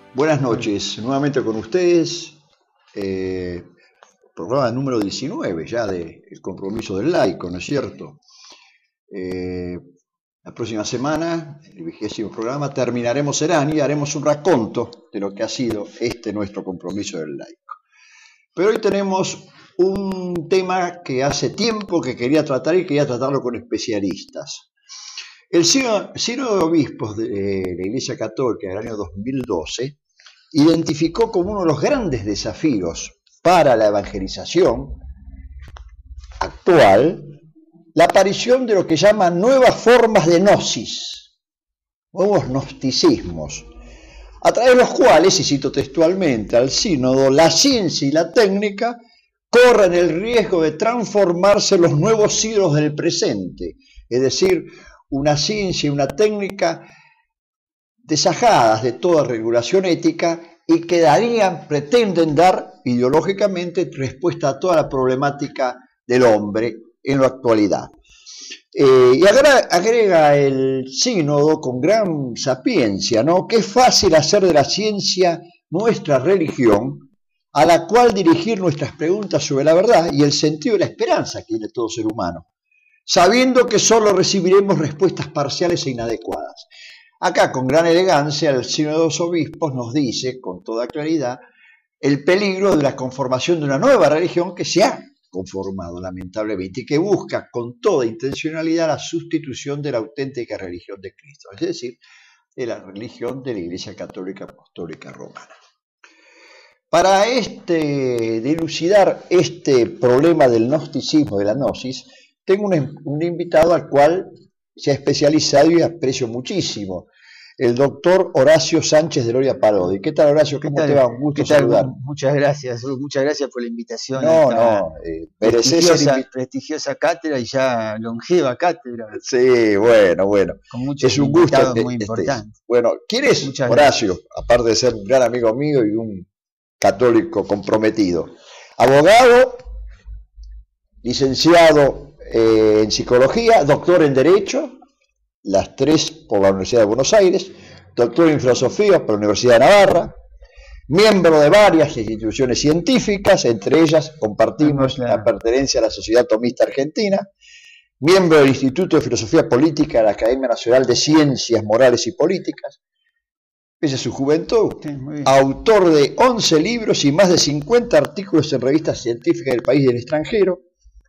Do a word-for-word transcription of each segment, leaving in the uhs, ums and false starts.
Buenas noches, nuevamente con ustedes, eh, programa número diecinueve ya de El Compromiso del Laico, ¿no es cierto? Eh, la próxima semana, el vigésimo programa, terminaremos Serán y haremos un raconto de lo que ha sido este nuestro Compromiso del Laico. Pero hoy tenemos un tema que hace tiempo que quería tratar y quería tratarlo con especialistas. El Sínodo de Obispos de la Iglesia Católica del año dos mil doce identificó como uno de los grandes desafíos para la evangelización actual la aparición de lo que llaman nuevas formas de gnosis, nuevos gnosticismos, a través de los cuales, y cito textualmente al sínodo, la ciencia y la técnica corren el riesgo de transformarse en los nuevos ídolos del presente, es decir, una ciencia y una técnica desajadas de toda regulación ética y que darían, pretenden dar ideológicamente respuesta a toda la problemática del hombre en la actualidad. Eh, y agrega, agrega el sínodo con gran sapiencia, ¿no?, que es fácil hacer de la ciencia nuestra religión, a la cual dirigir nuestras preguntas sobre la verdad y el sentido de la esperanza que tiene todo ser humano, sabiendo que solo recibiremos respuestas parciales e inadecuadas. Acá, con gran elegancia, el Sínodo de los Obispos nos dice, con toda claridad, el peligro de la conformación de una nueva religión que se ha conformado, lamentablemente, y que busca con toda intencionalidad la sustitución de la auténtica religión de Cristo, es decir, de la religión de la Iglesia Católica Apostólica Romana. Para este, dilucidar este problema del gnosticismo, de la gnosis, tengo un, un invitado al cual se ha especializado y aprecio muchísimo, el doctor Horacio Sánchez de Loria Parodi. ¿Qué tal, Horacio? ¿Cómo te va? Un gusto saludar. Muchas gracias, muchas gracias por la invitación. No, no, eh, prestigiosa, prestigiosa cátedra y ya longeva cátedra. Sí, bueno, bueno. Con muchos es un gusto muy importante. Bueno, ¿quién es muchas Horacio? Gracias. Aparte de ser un gran amigo mío y un católico comprometido. Abogado, licenciado eh, en psicología, doctor en derecho, las tres por la Universidad de Buenos Aires, doctor en filosofía por la Universidad de Navarra, miembro de varias instituciones científicas, entre ellas compartimos claro. la pertenencia a la Sociedad Tomista Argentina, miembro del Instituto de Filosofía Política de la Academia Nacional de Ciencias Morales y Políticas, pese a su juventud, sí, autor de once libros y más de cincuenta artículos en revistas científicas del país y del extranjero,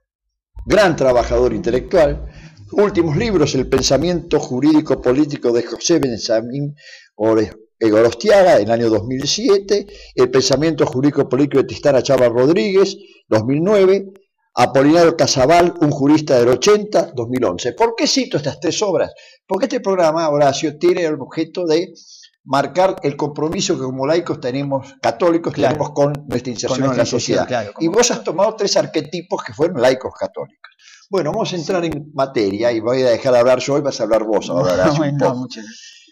gran trabajador intelectual. Últimos libros: El pensamiento jurídico político de José Benjamín Gorostiaga, en el año dos mil siete, El pensamiento jurídico político de Tristana Chava Rodríguez, dos mil nueve, Apolinario Casabal, un jurista del ochenta, dos mil once. ¿Por qué cito estas tres obras? Porque este programa, Horacio, tiene el objeto de marcar el compromiso que como laicos tenemos, católicos, claro, tenemos con nuestra inserción con nuestra en la sociedad. Claro, y vos has tomado tres arquetipos que fueron laicos católicos. Bueno, vamos a entrar sí. en materia y voy a dejar de hablar yo y vas a hablar vos ahora. No, no, no, mucho.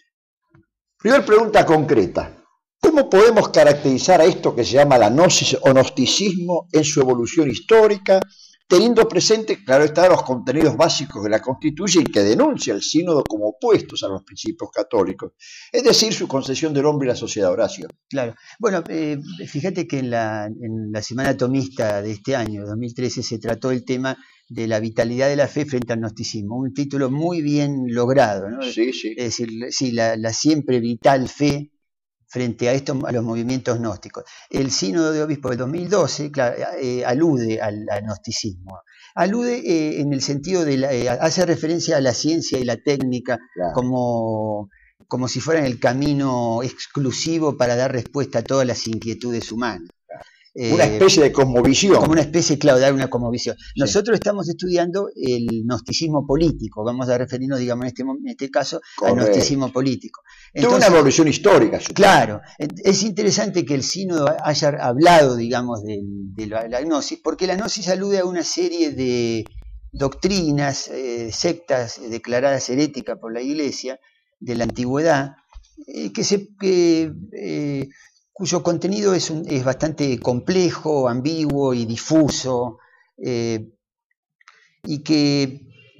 Primera pregunta concreta. ¿Cómo podemos caracterizar a esto que se llama la gnosis o gnosticismo en su evolución histórica, teniendo presente, claro está, los contenidos básicos de la Constitución que denuncia el sínodo como opuestos a los principios católicos, es decir, su concesión del hombre y la sociedad, Horacio? Claro. Bueno, eh, fíjate que en la, en la Semana Tomista de este año, dos mil trece, se trató el tema de la vitalidad de la fe frente al gnosticismo, un título muy bien logrado, ¿no? Sí, sí. Es decir, sí, la, la siempre vital fe frente a estos, a los movimientos gnósticos. El Sínodo de Obispos del dos mil doce, claro, eh, alude al, al gnosticismo, alude eh, en el sentido de, la, eh, hace referencia a la ciencia y la técnica, claro, como, como si fueran el camino exclusivo para dar respuesta a todas las inquietudes humanas. Una especie de cosmovisión. Como una especie, claro, de dar una cosmovisión. Sí. Nosotros estamos estudiando el gnosticismo político, vamos a referirnos, digamos, en este, en este caso, Correcto. al gnosticismo político. Entonces, una evolución histórica. Supongo. Claro, es interesante que el sínodo haya hablado, digamos, de, de la, la gnosis, porque la gnosis alude a una serie de doctrinas, eh, sectas declaradas heréticas por la Iglesia de la antigüedad, eh, que se... Que, eh, cuyo contenido es, un, es bastante complejo, ambiguo y difuso, eh, y que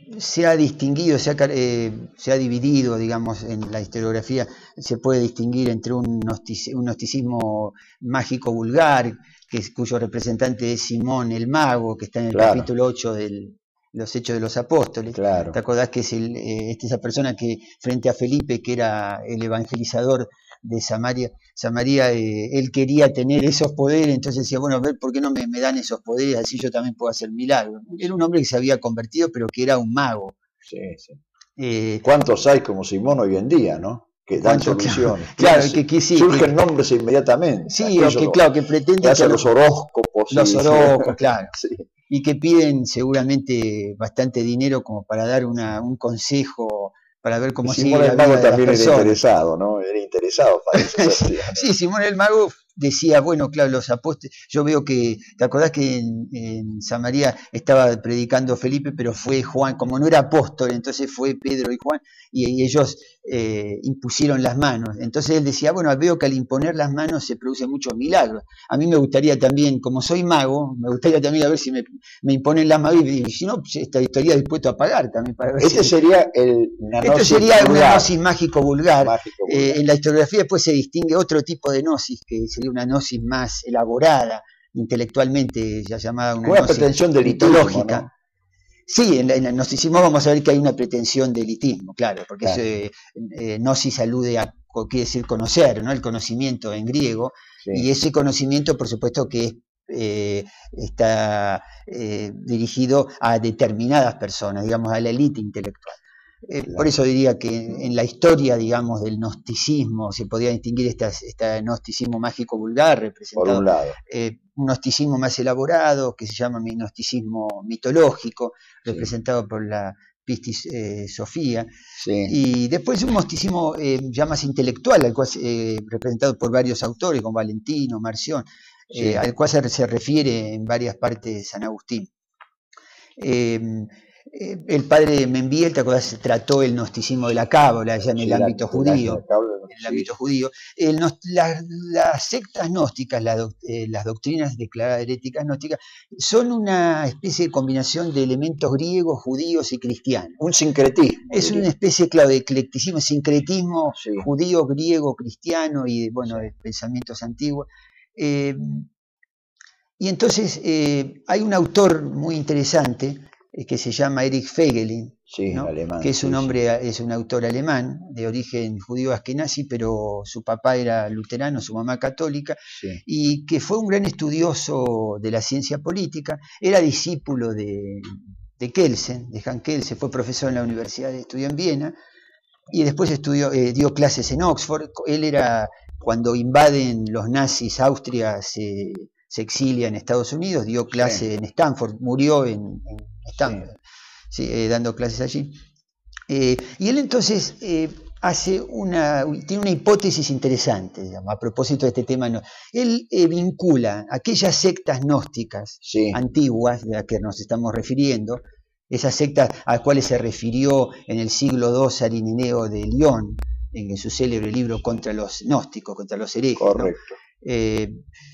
se ha distinguido, se ha, eh, se ha dividido, digamos, en la historiografía, se puede distinguir entre un, gnostic, un gnosticismo mágico vulgar, que es, cuyo representante es Simón el Mago, que está en el claro. capítulo ocho de los Hechos de los Apóstoles. Claro. ¿Te acordás que es el, eh, esa persona que frente a Felipe, que era el evangelizador de Samaria, Samaria eh, él quería tener esos poderes, entonces decía, bueno, a ver, ¿por qué no me, me dan esos poderes? Así yo también puedo hacer milagros. Era un hombre que se había convertido, pero que era un mago. Sí, sí. Eh, ¿Cuántos hay como Simón hoy en día, no? Que dan soluciones. Claro, claro que, que sí. Surgen que, nombres inmediatamente. Sí, o que, claro, que pretenden... Que hacen los horóscopos. Los horóscopos, claro. Sí. Y que piden seguramente bastante dinero como para dar una, un consejo, para ver cómo sigue Simón la el Mago vida de también las era interesado, ¿no? Era interesado para eso. sí, sí, Simón el Mago decía, bueno, claro, los apóstoles, yo veo que, ¿te acordás que en, en Samaria estaba predicando Felipe, pero fue Juan, como no era apóstol, entonces fue Pedro y Juan, y, y ellos eh, impusieron las manos. Entonces él decía, bueno, veo que al imponer las manos se producen muchos milagros. A mí me gustaría también, como soy mago, me gustaría también a ver si me, me imponen las manos, y, y si no, estaría dispuesto a pagar también. Para ver este si... sería el Esto sería una gnosis mágico vulgar. Mágico vulgar. Eh, en la historiografía después se distingue otro tipo de gnosis, que sería una gnosis más elaborada, intelectualmente, ya llamada una, una pretensión de litológica. ¿No? Sí, en, en el gnosticismo vamos a ver que hay una pretensión de elitismo, claro, porque claro. Eso, eh, eh, gnosis alude a, quiere decir conocer, ¿no? El conocimiento en griego, sí. Y ese conocimiento, por supuesto, que es Eh, está eh, dirigido a determinadas personas, digamos, a la élite intelectual. Eh, claro. Por eso diría que en la historia, digamos, del gnosticismo se podría distinguir este, este gnosticismo mágico vulgar, representado por un lado. Eh, un gnosticismo más elaborado, que se llama gnosticismo mitológico, sí. Representado por la Pistis eh, Sofía, sí. Y después un gnosticismo eh, ya más intelectual, al cual, eh, representado por varios autores, como Valentino, Marción, sí. eh, al cual se, se refiere en varias partes de San Agustín. Eh, eh, el padre Membiel, ¿te acordás? Trató el gnosticismo de la cábala, ya en sí, el ámbito la, judío. La cábala, en el sí. ámbito judío. El, la, las sectas gnósticas, la, eh, las doctrinas declaradas heréticas gnósticas, son una especie de combinación de elementos griegos, judíos y cristianos. Un sincretismo. Es diría. Una especie, claro, de eclecticismo, sincretismo sí. Judío, griego, cristiano y, bueno, sí. De pensamientos antiguos. Eh, y entonces eh, hay un autor muy interesante eh, que se llama Erich Feigelin, sí, ¿no? Alemán, que es un sí, hombre, sí. es un autor alemán de origen judío askenazi, pero su papá era luterano, su mamá católica, sí. Y que fue un gran estudioso de la ciencia política, era discípulo de, de Kelsen, de Hans Kelsen, fue profesor en la universidad, estudió en Viena, y después estudió, eh, dio clases en Oxford. Él era, cuando invaden los nazis Austria, se, se exilia en Estados Unidos, dio clase sí. En Stanford, murió en, en Stanford, sí. Sí, eh, dando clases allí. Eh, y él entonces eh, hace una, tiene una hipótesis interesante, digamos, a propósito de este tema. No, él eh, vincula aquellas sectas gnósticas sí. Antiguas, de las que nos estamos refiriendo, esas sectas a las cuales se refirió en el siglo segundo Arinineo de Lyon, en su célebre libro contra los gnósticos, contra los herejes. Correcto. ¿No? Eh,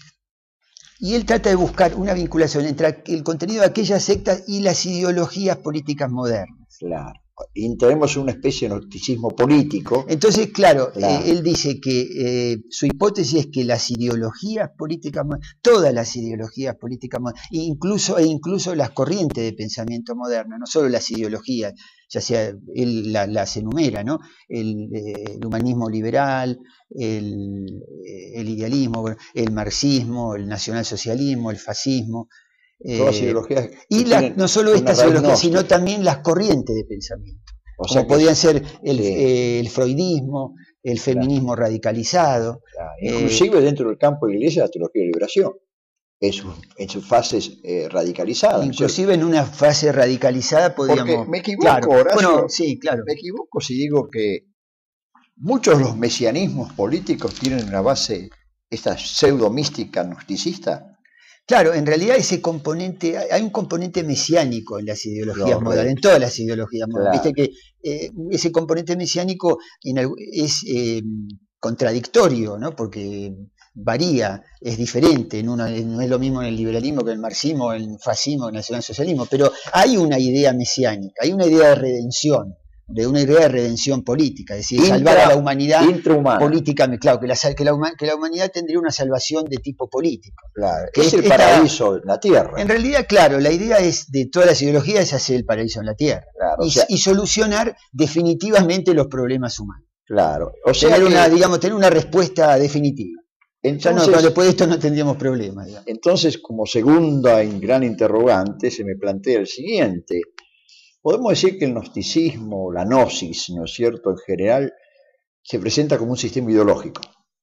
y él trata de buscar una vinculación entre el contenido de aquellas sectas y las ideologías políticas modernas. Claro. Y tenemos una especie de gnosticismo político. Entonces, claro, claro. Eh, él dice que eh, su hipótesis es que las ideologías políticas, todas las ideologías políticas, incluso, e incluso las corrientes de pensamiento moderno, no solo las ideologías, ya sea, él la, las enumera, ¿no? El, eh, el humanismo liberal, el, el idealismo, el marxismo, el nacionalsocialismo, el fascismo. Todas eh, ideologías y la, no solo estas ideologías, sino también las corrientes de pensamiento, o sea, como podían ser el, sí. eh, el freudismo, el feminismo claro. radicalizado. Claro. Inclusive eh, dentro del campo de la iglesia, la teología de liberación, en sus, en sus fases eh, radicalizadas. Inclusive ¿no? En una fase radicalizada podríamos... Porque me equivoco, claro. Horacio, bueno, sí, claro. me equivoco si digo que muchos de los mesianismos políticos tienen una base, esta pseudo mística gnosticista. Claro, en realidad ese componente, hay un componente mesiánico en las ideologías modernas, en todas las ideologías modernas. Claro. Viste que eh, ese componente mesiánico en el, es eh, contradictorio, ¿no? Porque varía, es diferente, en uno, no es lo mismo en el liberalismo que en el marxismo, en el fascismo, en el nacionalsocialismo, pero hay una idea mesiánica, hay una idea de redención, de una idea de redención política, es decir, Intra, salvar a la humanidad política, claro, que la, que, la, que la humanidad tendría una salvación de tipo político. Claro, que es el esta, paraíso en la tierra. En realidad, claro, la idea es de todas las ideologías es hacer el paraíso en la tierra, claro, y, o sea, y solucionar definitivamente los problemas humanos. Claro, o sea tener que, una, digamos, tener una respuesta definitiva. Entonces, ya no, después de esto no tendríamos problemas. Digamos. Entonces, como segunda gran interrogante, se me plantea el siguiente. Podemos decir que el gnosticismo, la gnosis, ¿no es cierto?, en general, se presenta como un sistema ideológico.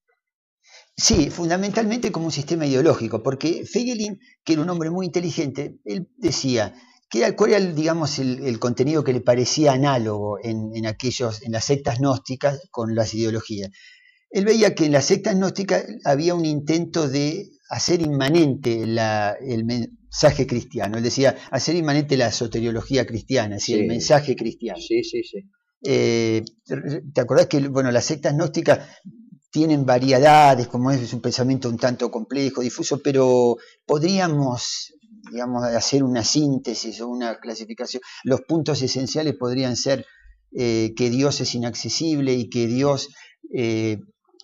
Sí, fundamentalmente como un sistema ideológico, porque Feigelin, que era un hombre muy inteligente, él decía que era, cuál era, digamos, el, el contenido que le parecía análogo en, en, aquellos, en las sectas gnósticas con las ideologías. Él veía que en las sectas gnósticas había un intento de hacer inmanente la, el mensaje cristiano. Él decía, hacer inmanente la soteriología cristiana, es decir, sí, el mensaje cristiano. Sí, sí, sí. Eh, ¿Te acordás que bueno, las sectas gnósticas tienen variedades, como es, es un pensamiento un tanto complejo, difuso, pero podríamos, digamos, hacer una síntesis o una clasificación? Los puntos esenciales podrían ser eh, que Dios es inaccesible y que Dios... Eh,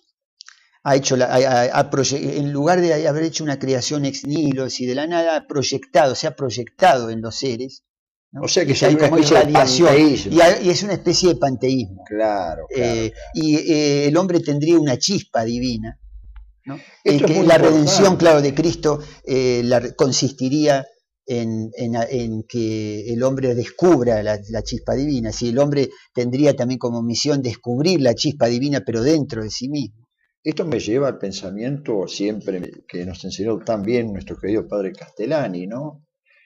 ha hecho la, ha, ha en lugar de haber hecho una creación ex nihilo, es decir, de la nada, ha proyectado, se ha proyectado en los seres, ¿no? O sea que hay como irradiación, y, hay, y es una especie de panteísmo. Claro, claro, eh, claro. Y eh, el hombre tendría una chispa divina, ¿no? Esto eh, que es la importante. Redención, claro, de Cristo eh, la, consistiría en, en, en que el hombre descubra la, la chispa divina. Si el hombre tendría también como misión descubrir la chispa divina, pero dentro de sí mismo. Esto me lleva al pensamiento siempre que nos enseñó tan bien nuestro querido padre Castellani, ¿no?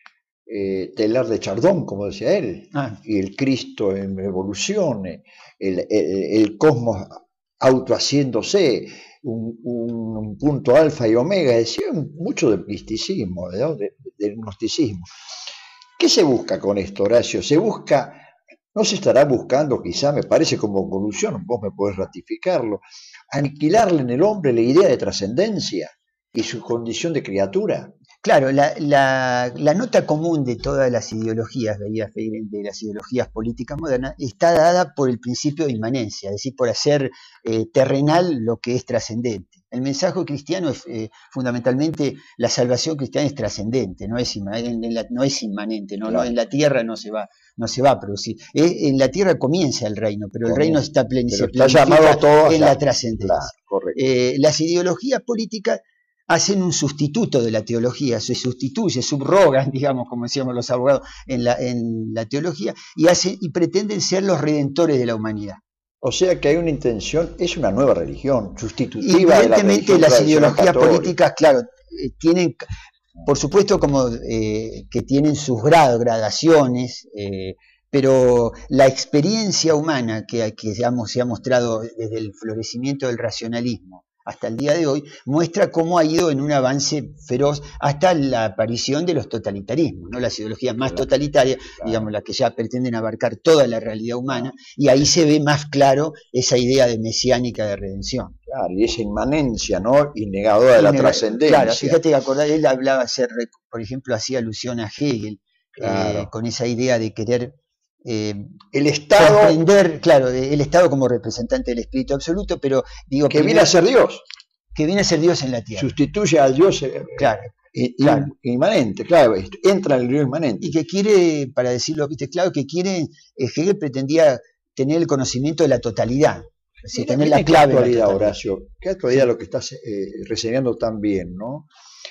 Eh, telar de Chardón, como decía él, ah. y el Cristo en evolución, el, el, el cosmos autohaciéndose, un, un punto alfa y omega, decía mucho del misticismo, ¿no? de, del gnosticismo. ¿Qué se busca con esto, Horacio? Se busca, no se estará buscando, quizá me parece como evolución, vos me podés ratificarlo, aniquilarle en el hombre la idea de trascendencia y su condición de criatura. Claro, la, la, la nota común de todas las ideologías, veía Feigelin, de las ideologías políticas modernas, está dada por el principio de inmanencia, es decir, por hacer eh, terrenal lo que es trascendente. El mensaje cristiano es eh, fundamentalmente, la salvación cristiana es trascendente, no es, no es inmanente, ¿no? Claro. No, en la tierra no se va, no se va a producir. Es, en la tierra comienza el reino, pero el reino está, plen, pero se está llamado todo en la trascendencia. Claro, eh, las ideologías políticas hacen un sustituto de la teología, se sustituye, subrogan, digamos, como decíamos los abogados, en la, en la teología, y, hacen, y pretenden ser los redentores de la humanidad. O sea que hay una intención, es una nueva religión, sustitutiva de la religión. Las ideologías católica. políticas, claro, eh, tienen, por supuesto, como eh, que tienen sus grados, gradaciones, eh, pero la experiencia humana que, que digamos, se ha mostrado desde el florecimiento del racionalismo hasta el día de hoy, muestra cómo ha ido en un avance feroz hasta la aparición de los totalitarismos, ¿no? Las ideologías más claro, totalitarias, claro. digamos, las que ya pretenden abarcar toda la realidad humana, y ahí se ve más claro esa idea de mesiánica de redención. Claro, y esa inmanencia, ¿no? Innegadora de la trascendencia. Claro, fíjate que acordar, él hablaba, por ejemplo, hacía alusión a Hegel, claro. eh, con esa idea de querer Eh, el Estado, comprender, claro, el Estado como representante del espíritu absoluto, pero digo que viene a ser Dios, que viene a ser Dios en la tierra, sustituye al Dios eh, claro, eh, claro. inmanente, claro, entra en el Dios inmanente y que quiere, para decirlo, viste, claro, que quiere, eh, Hegel pretendía tener el conocimiento de la totalidad, es decir, tener la clave. ¿Qué actualidad, Horacio? ¿Qué actualidad lo que estás eh, reseñando tan bien, ¿no?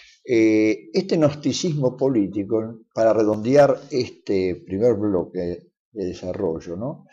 Eh, este gnosticismo político, para redondear este primer bloque de desarrollo, ¿no?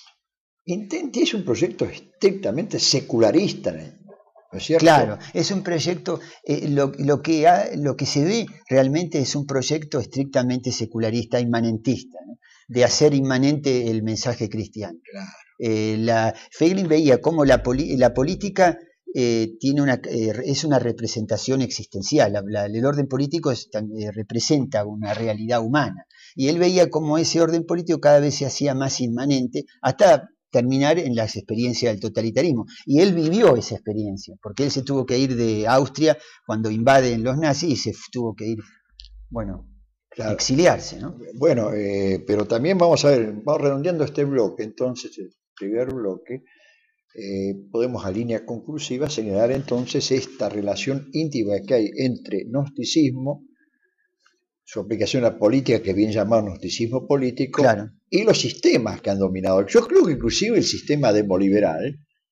Intente es un proyecto estrictamente secularista, ¿no es cierto? Claro, es un proyecto, eh, lo, lo, que ha, lo que se ve realmente es un proyecto estrictamente secularista, inmanentista, ¿no? De hacer inmanente el mensaje cristiano. Claro. Eh, la, Feigelin veía cómo la, poli, la política eh, tiene una, eh, es una representación existencial, la, la, el orden político es, eh, representa una realidad humana. Y él veía cómo ese orden político cada vez se hacía más inmanente, hasta terminar en las experiencias del totalitarismo. Y él vivió esa experiencia, porque él se tuvo que ir de Austria cuando invaden los nazis y se tuvo que ir, bueno, claro, exiliarse, ¿no? Bueno, eh, pero también vamos a ver, vamos redondeando este bloque, entonces, el primer bloque, eh, podemos a línea conclusiva señalar entonces esta relación íntima que hay entre gnosticismo, su aplicación a la política, que bien llamado gnosticismo político, claro, y los sistemas que han dominado. Yo creo que inclusive el sistema demoliberal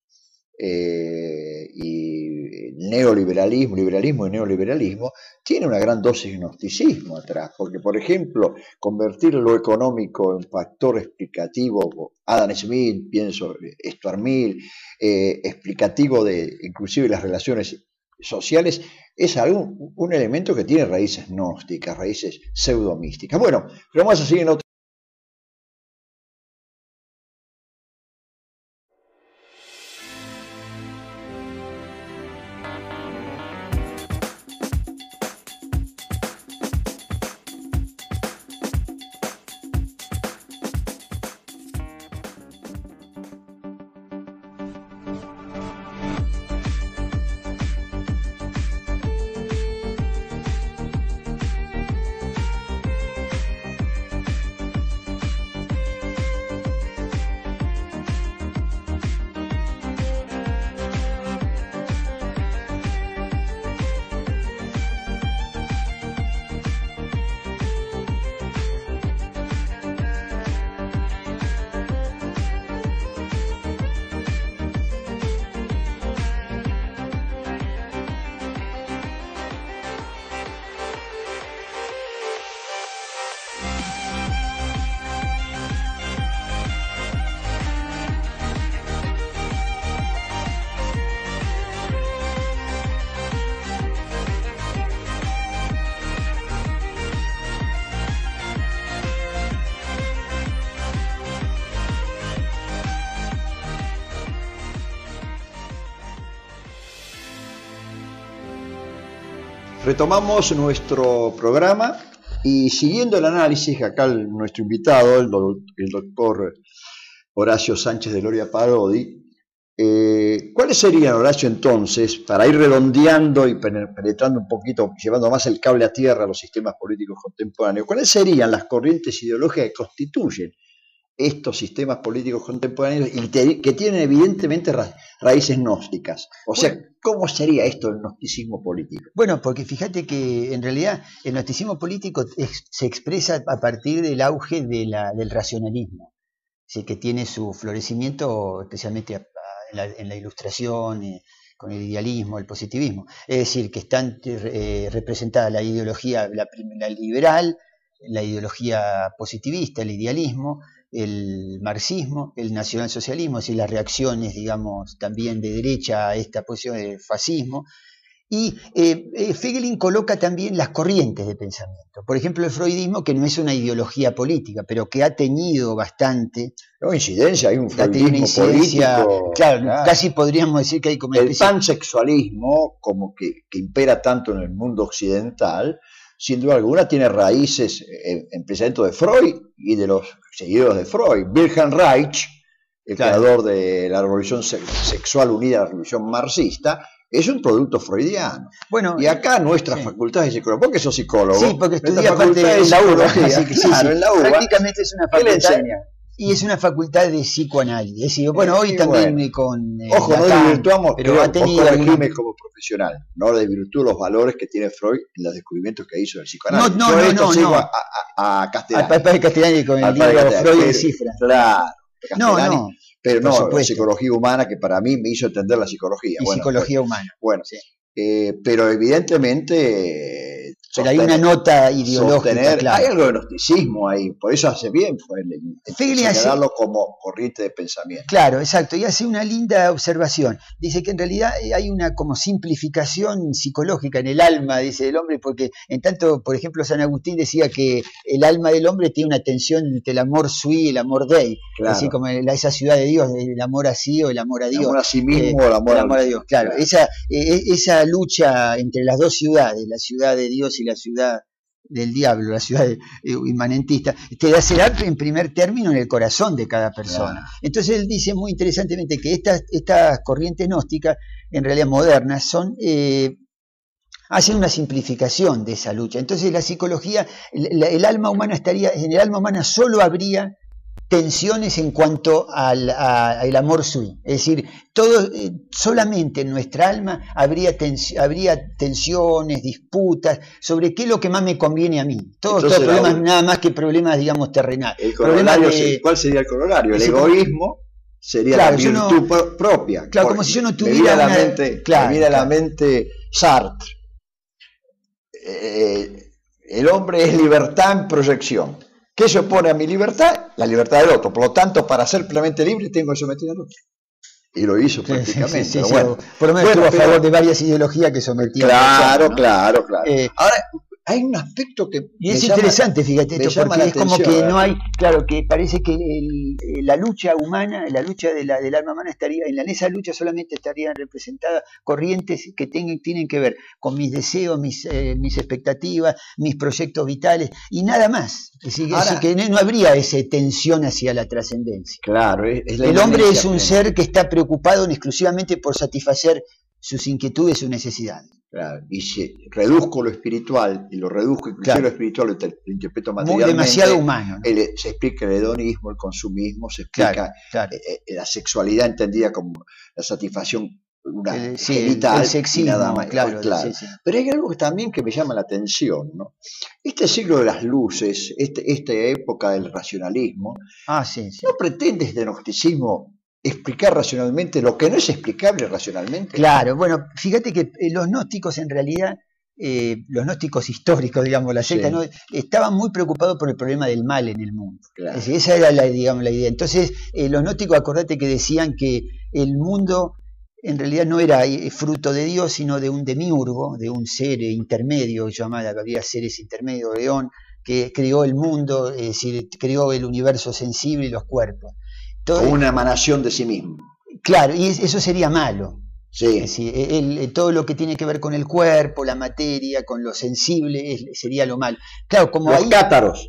eh, y el neoliberalismo, liberalismo y neoliberalismo, tiene una gran dosis de gnosticismo atrás, porque por ejemplo, convertir lo económico en factor explicativo, Adam Smith, pienso, Stuart Mill, eh, explicativo de inclusive las relaciones sociales, es algún, un elemento que tiene raíces gnósticas, raíces pseudomísticas. Bueno, pero vamos a seguir en otro. Retomamos nuestro programa y siguiendo el análisis, acá el, nuestro invitado, el, do, el doctor Horacio Sánchez de Loria Parodi, eh, ¿cuáles serían, Horacio, entonces, para ir redondeando y penetrando un poquito, llevando más el cable a tierra a los sistemas políticos contemporáneos, cuáles serían las corrientes ideológicas que constituyen estos sistemas políticos contemporáneos y te, que tienen evidentemente ra, raíces gnósticas? O sea, bueno, ¿cómo sería esto el gnosticismo político? Bueno, porque fíjate que en realidad el gnosticismo político es, se expresa a partir del auge de la, del racionalismo, ¿sí? Que tiene su florecimiento especialmente a, a, en, la, en la Ilustración, eh, con el idealismo, el positivismo. Es decir, que están eh, representada la ideología la, la liberal, la ideología positivista, el idealismo, el marxismo, el nacionalsocialismo, es decir, las reacciones, digamos, también de derecha a esta posición de fascismo. Y eh, eh, Fegelin coloca también las corrientes de pensamiento. Por ejemplo, el freudismo, que no es una ideología política, pero que ha tenido bastante... No, incidencia, hay un freudismo una incidencia, político. Claro, claro, casi podríamos decir que hay como... El pansexualismo, como que, que impera tanto en el mundo occidental, sin duda alguna tiene raíces en, en pensamiento de Freud y de los seguidores de Freud. Wilhelm Reich, el claro. creador de la revolución sexual unida a la revolución marxista, es un producto freudiano. Bueno, y acá nuestras sí. facultades de psicología, porque sos psicólogo. Sí, porque estudié aparte en la U B A, así que sí, claro, sí. En la U B A, prácticamente es una facultad. Y es una facultad de psicoanálisis. Es decir, bueno, hoy también bueno. con... Eh, Ojo, no desvirtuamos, pero, pero ha tenido algún... como profesional, no desvirtúo los valores que tiene Freud en los descubrimientos que hizo del psicoanálisis. No, no, Yo no, no. sigo no. A, a, a Castellani. Al padre Castellani con el libro Freud en cifra. Claro. No, no. Pero no, la psicología humana, que para mí me hizo entender la psicología. Y bueno, psicología pues, humana. Bueno, sí. eh, pero evidentemente... Pero hay una nota ideológica, sostener, claro. Hay algo de gnosticismo ahí, por eso hace bien pues, señalarlo como corriente de pensamiento. Claro, exacto, y hace una linda observación. Dice que en realidad hay una como simplificación psicológica en el alma, dice el hombre, porque en tanto, por ejemplo, San Agustín decía que el alma del hombre tiene una tensión entre el amor sui y el amor dei, claro. Así como la, esa ciudad de Dios, el amor a sí o el amor a Dios. El amor a sí mismo eh, o el amor, el amor a Dios. Claro, claro. Esa, eh, esa lucha entre las dos ciudades, la ciudad de Dios y la ciudad del diablo, la ciudad eh, inmanentista, te será en primer término en el corazón de cada persona. Claro. Entonces él dice muy interesantemente que estas, estas corrientes gnósticas, en realidad modernas, son... Eh, hacen una simplificación de esa lucha. Entonces la psicología, el, el alma humana estaría, en el alma humana solo habría tensiones en cuanto al a, el amor sui, es decir, todo, eh, solamente en nuestra alma habría, tens, habría tensiones, disputas sobre qué es lo que más me conviene a mí. Todos todo problemas, un... nada más que problemas, digamos, terrenales. El corolario, de, ¿cuál sería el corolario? El egoísmo sería claro, la virtud no, propia. Claro, como si yo no tuviera me una... la mente, claro, me viene claro. a la mente Sartre. Eh, el hombre es libertad en proyección. ¿Qué se opone a mi libertad? La libertad del otro. Por lo tanto, para ser plenamente libre tengo que someter al otro. Y lo hizo sí, prácticamente. Sí, sí, sí, bueno, por lo menos bueno, estuvo a pero, favor de varias ideologías que sometían. Claro, ¿no? claro, claro. Eh, Ahora, hay un aspecto que y es interesante, llama, fíjate esto, porque es como que no hay, claro, que parece que el, la lucha humana, la lucha de la, del alma humana estaría, en, la, en esa lucha solamente estarían representadas corrientes que tengan, tienen que ver con mis deseos, mis, eh, mis expectativas, mis proyectos vitales y nada más. Es decir, Ahora, así que no habría esa tensión hacia la trascendencia. Claro, es, es la el hombre es un ser que está preocupado exclusivamente por satisfacer sus inquietudes, sus necesidades. Claro, y si reduzco lo espiritual, y lo reduzco, inclusive claro. lo espiritual lo, lo interpreto materialmente. Muy demasiado humano, ¿no? el, se explica el hedonismo, el consumismo, se explica claro, claro. Eh, la sexualidad entendida como la satisfacción una el, sí, genital, el, el sexismo, y nada más. Claro, claro. Sí, sí. Pero hay algo también que me llama la atención, ¿no? Este siglo de las luces, este, esta época del racionalismo, ah, sí, sí. no pretende este gnosticismo explicar racionalmente lo que no es explicable racionalmente. Claro, bueno, fíjate que eh, los gnósticos en realidad, eh, los gnósticos históricos, digamos, la secta, sí. ¿no? estaban muy preocupados por el problema del mal en el mundo. Claro. Es decir, esa era la, digamos, la idea. Entonces, eh, los gnósticos, acordate que decían que el mundo en realidad no era fruto de Dios, sino de un demiurgo, de un ser intermedio, llamado, había seres intermedios, León, que creó el mundo, es decir, creó el universo sensible y los cuerpos. Todo, o una emanación de sí mismo. Claro, y eso sería malo. Sí. Es decir, el, el, todo lo que tiene que ver con el cuerpo, la materia, con lo sensible, es, sería lo malo. Claro, como los ahí, cátaros.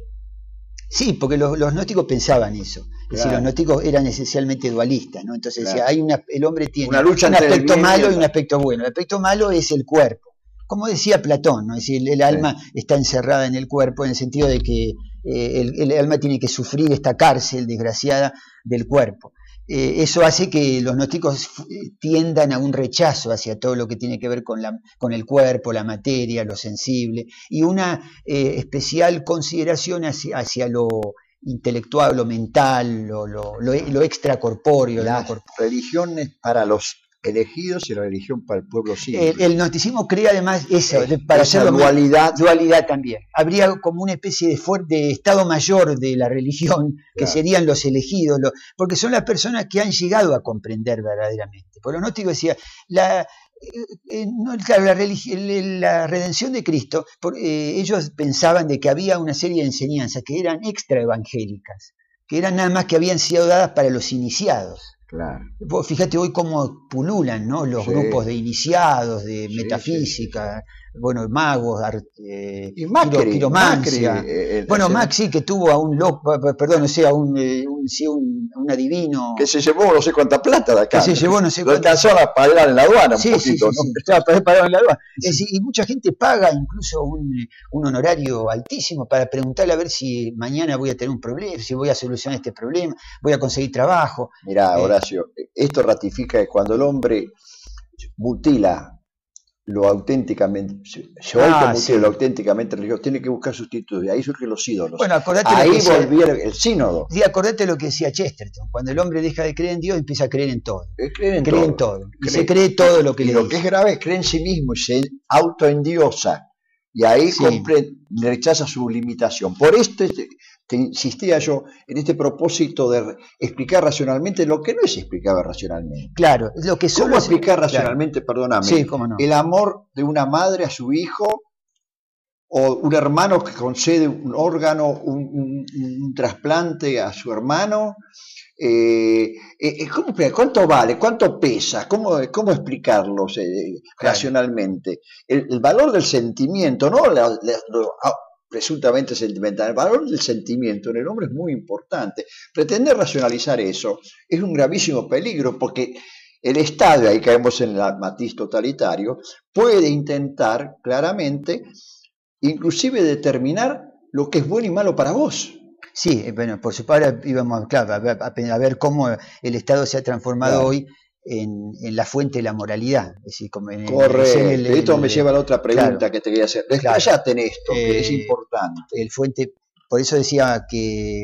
Sí, porque los, los gnósticos pensaban eso. Es claro. decir, los gnósticos eran esencialmente dualistas, ¿no? Entonces claro. decía, hay una, el hombre tiene una lucha un aspecto bien malo y, y un aspecto bueno. El aspecto malo es el cuerpo. Como decía Platón, ¿no? Es decir, el, el alma sí. está encerrada en el cuerpo en el sentido de que eh, el, el alma tiene que sufrir esta cárcel desgraciada del cuerpo. Eh, eso hace que los gnósticos tiendan a un rechazo hacia todo lo que tiene que ver con, la, con el cuerpo, la materia, lo sensible, y una eh, especial consideración hacia, hacia lo intelectual, lo mental, lo, lo, lo, lo extracorpóreo. Las ¿no? religiones para los elegidos y la religión para el pueblo simple. El, el gnosticismo crea además eso, eh, para esa hacerlo dualidad. dualidad también. Habría como una especie de, fuerte, de estado mayor de la religión, que claro. serían los elegidos, lo, porque son las personas que han llegado a comprender verdaderamente. Por lo gnóstico decía, la, eh, no, claro, la, la redención de Cristo, por, eh, ellos pensaban de que había una serie de enseñanzas que eran extraevangélicas, que eran nada más que habían sido dadas para los iniciados. Claro. Fíjate hoy cómo pululan, ¿no? Los sí. grupos de iniciados, de sí, metafísica, sí. bueno, magos, eh, y Macri, quiromancia. Macri, eh, bueno, Maxi que tuvo a un loco, perdón, o sea, un, un, sí, un, un adivino. Que se llevó no sé cuánta plata de acá. Que se llevó no sé cuánta. Lo alcanzó a pagar en la aduana sí, un poquito, sí, sí, ¿no? Sí, sí. Para pagar en la aduana. Sí. Es decir, y mucha gente paga incluso un, un honorario altísimo para preguntarle a ver si mañana voy a tener un problema, si voy a solucionar este problema, voy a conseguir trabajo. Mirá, eh, Horacio, esto ratifica que cuando el hombre mutila lo auténticamente, se ah, mutila sí. lo auténticamente religioso, tiene que buscar sustitutos, y ahí surgen los ídolos. Bueno, acordate ahí lo que volvieron el sínodo. Sí, acordate lo que decía Chesterton, cuando el hombre deja de creer en Dios, empieza a creer en todo. Cree en cree todo. En todo. Y cree. se cree todo lo que y le lo dice. que es grave es creer en sí mismo y se autoendiosa. Y ahí sí. compre, rechaza su limitación. Por esto te insistía yo en este propósito de explicar racionalmente lo que no es explicable racionalmente. Claro, lo que ¿Cómo explicar racionalmente, claro. perdóname, sí, cómo no. el amor de una madre a su hijo, o un hermano que concede un órgano, un, un, un trasplante a su hermano? Eh, eh, ¿cómo, ¿Cuánto vale? ¿Cuánto pesa? ¿Cómo, cómo explicarlo eh, claro. racionalmente? El, el valor del sentimiento, ¿no? La, la, lo, presuntamente sentimental. El valor del sentimiento en el hombre es muy importante. Pretender racionalizar eso es un gravísimo peligro, porque el Estado, ahí caemos en el matiz totalitario, puede intentar claramente, inclusive determinar lo que es bueno y malo para vos. Sí, bueno, por supuesto, ahora íbamos claro, a, ver, a ver cómo el Estado se ha transformado claro. hoy en, en la fuente de la moralidad. Es decir, como en, Correcto, en el, el, esto el, me lleva a la otra pregunta claro, que te quería hacer. Desplayate claro, en esto, eh, que es importante. El fuente, por eso decía que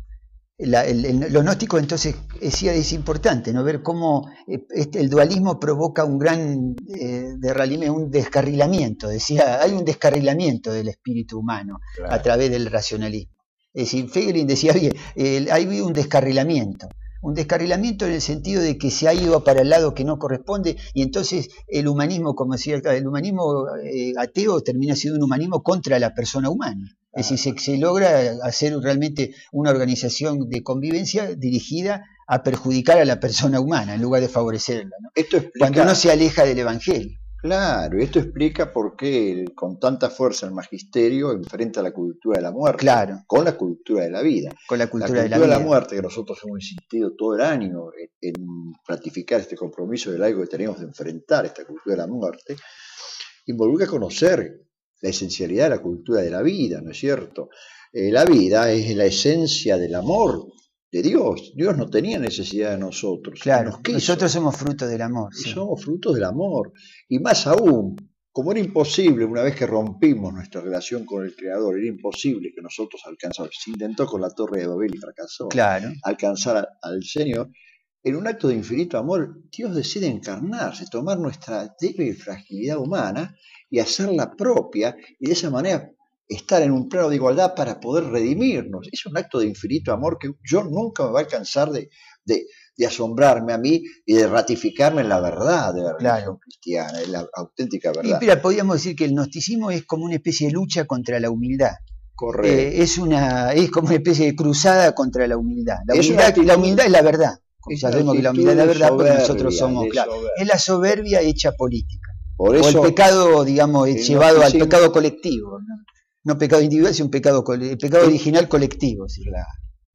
la, el, el, los gnósticos entonces decía, es importante, ¿no? Ver cómo este, el dualismo provoca un gran eh, derralimiento, un descarrilamiento. Decía, hay un descarrilamiento del espíritu humano claro. a través del racionalismo. Es decir, Feiglin decía, bien, eh, ha habido un descarrilamiento, un descarrilamiento en el sentido de que se ha ido para el lado que no corresponde, y entonces el humanismo, como decía, el humanismo eh, ateo termina siendo un humanismo contra la persona humana. Es decir, se, se logra hacer realmente una organización de convivencia dirigida a perjudicar a la persona humana en lugar de favorecerla, ¿no? Esto explica... Cuando uno se aleja del evangelio. Claro, y esto explica por qué el, con tanta fuerza el magisterio enfrenta la cultura de la muerte claro. con la cultura de la vida. Con la cultura, la cultura de, la vida. de la muerte, que nosotros hemos insistido todo el año en, en ratificar este compromiso de laico que tenemos de enfrentar esta cultura de la muerte, involucra conocer la esencialidad de la cultura de la vida, ¿no es cierto? Eh, la vida es la esencia del amor de Dios. Dios no tenía necesidad de nosotros. Claro, nos quiso. Nosotros somos frutos del amor. Y sí. somos frutos del amor. Y más aún, como era imposible, una vez que rompimos nuestra relación con el Creador, era imposible que nosotros alcanzáramos, se intentó con la Torre de Babel y fracasó, claro. alcanzar a, al Señor, en un acto de infinito amor, Dios decide encarnarse, tomar nuestra débil fragilidad humana y hacerla propia, y de esa manera estar en un plano de igualdad para poder redimirnos. Es un acto de infinito amor que yo nunca me va a alcanzar de, de, de asombrarme a mí y de ratificarme en la verdad de la religión claro. cristiana, en la auténtica verdad. Y mira, podríamos decir que el gnosticismo es como una especie de lucha contra la humildad. Correcto. Eh, es, una, es como una especie de cruzada contra la humildad. La, humildad, actitud, la humildad es la verdad. Sabemos que la humildad es la verdad soberbia, porque nosotros somos, claro, es la soberbia hecha política. Por eso, o el pecado, digamos, el llevado al pecado colectivo, ¿no? No pecado individual, sino un pecado, el pecado sí. original colectivo. Sí. Claro.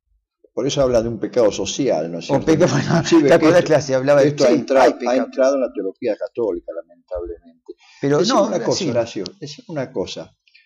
Por eso habla de un pecado social, ¿no es cierto? O pecado, bueno, sí, la esto, clase hablaba esto de ha, entrado, ha entrado en la teología católica, lamentablemente. Pero decime no, una cosa, sí. Horacio, decime una cosa,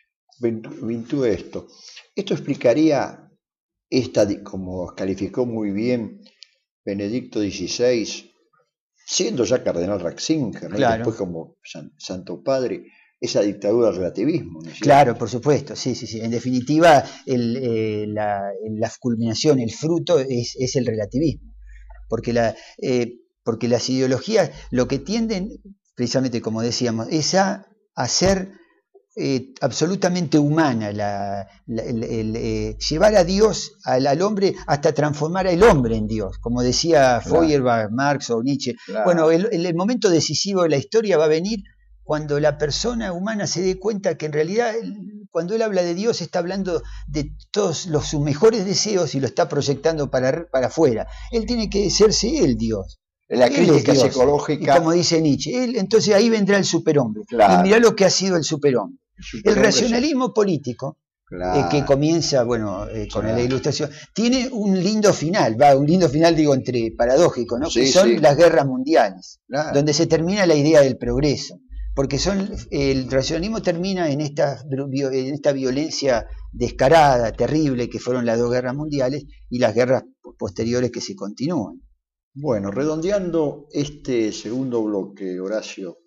virtud de esto. Esto explicaría esta, como calificó muy bien Benedicto dieciséis, siendo ya cardenal Ratzinger, ¿no? Claro. Después como San, Santo Padre, esa dictadura del relativismo, ¿no es cierto? Claro, por supuesto, sí, sí, sí. En definitiva, el, eh, la, la culminación, el fruto es, es el relativismo, porque, la, eh, porque las ideologías lo que tienden, precisamente como decíamos, es a hacer eh, absolutamente humana, la, la, el, el, eh, llevar a Dios, al, al hombre, hasta transformar al hombre en Dios, como decía claro. Feuerbach, Marx o Nietzsche. Claro. Bueno, el, el momento decisivo de la historia va a venir cuando la persona humana se dé cuenta que en realidad cuando él habla de Dios está hablando de todos los, sus mejores deseos y lo está proyectando para, para afuera. Él tiene que serse él Dios. La crítica psicológica. Y como dice Nietzsche, él, entonces ahí vendrá el superhombre. Claro. Y mirá lo que ha sido el superhombre. El, superhombre el racionalismo político, claro. eh, que comienza, bueno, eh, con claro. la ilustración, tiene un lindo final, va, un lindo final digo entre paradójico, ¿no? Sí, que son sí. las guerras mundiales, claro. donde se termina la idea del progreso. Porque son, el racionalismo termina en esta, en esta violencia descarada, terrible, que fueron las dos guerras mundiales y las guerras posteriores que se continúan. Bueno, redondeando este segundo bloque, Horacio,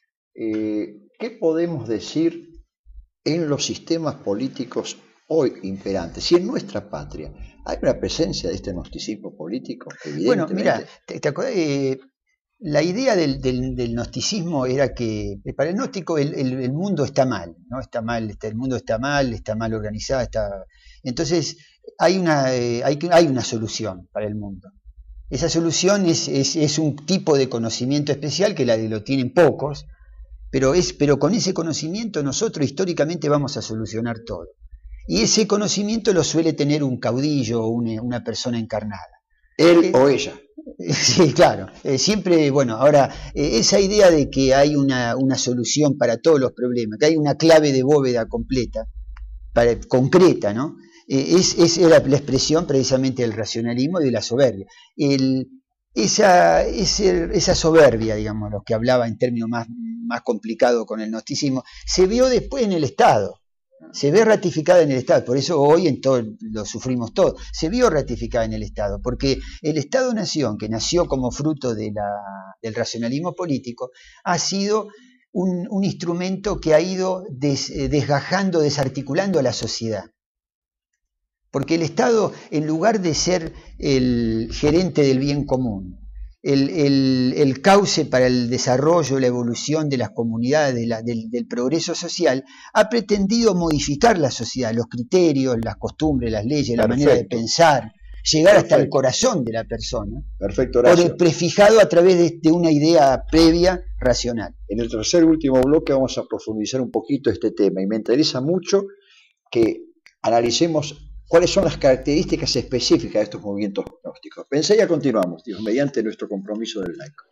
eh, ¿qué podemos decir en los sistemas políticos hoy imperantes? Si en nuestra patria hay una presencia de este gnosticismo político, evidentemente. Bueno, mira, ¿te, te acuerdas? Eh, La idea del, del, del gnosticismo era que para el gnóstico el, el, el mundo está mal, ¿no? Está mal, está, el mundo está mal, está mal organizado, está. Entonces hay una, eh, hay, hay una solución para el mundo. Esa solución es, es, es un tipo de conocimiento especial que la, lo tienen pocos, pero, es, pero con ese conocimiento nosotros históricamente vamos a solucionar todo. Y ese conocimiento lo suele tener un caudillo o una, una persona encarnada. Él o ella. Sí, claro. Eh, siempre, bueno, ahora, eh, esa idea de que hay una, una solución para todos los problemas, que hay una clave de bóveda completa, para, concreta, ¿no? Eh, es, es era la expresión precisamente del racionalismo y de la soberbia. El, esa, ese, esa soberbia, digamos, lo que hablaba en términos más, más complicados con el gnosticismo, se vio después en el Estado. Se ve ratificada en el Estado, por eso hoy en todo lo sufrimos todos. Se vio ratificada en el Estado, porque el Estado-Nación, que nació como fruto de la, del racionalismo político, ha sido un, un instrumento que ha ido des, desgajando, desarticulando a la sociedad. Porque el Estado, en lugar de ser el gerente del bien común, el, el, el cauce para el desarrollo, la evolución de las comunidades, de la, del, del progreso social, ha pretendido modificar la sociedad, los criterios, las costumbres, las leyes, Perfecto. La manera de pensar, llegar Perfecto. Hasta el corazón de la persona, Perfecto, por el prefijado a través de, de una idea previa racional. En el tercer y último bloque vamos a profundizar un poquito este tema, y me interesa mucho que analicemos cuáles son las características específicas de estos movimientos gnósticos. Pensé, ya continuamos, Dios, mediante nuestro compromiso del laico.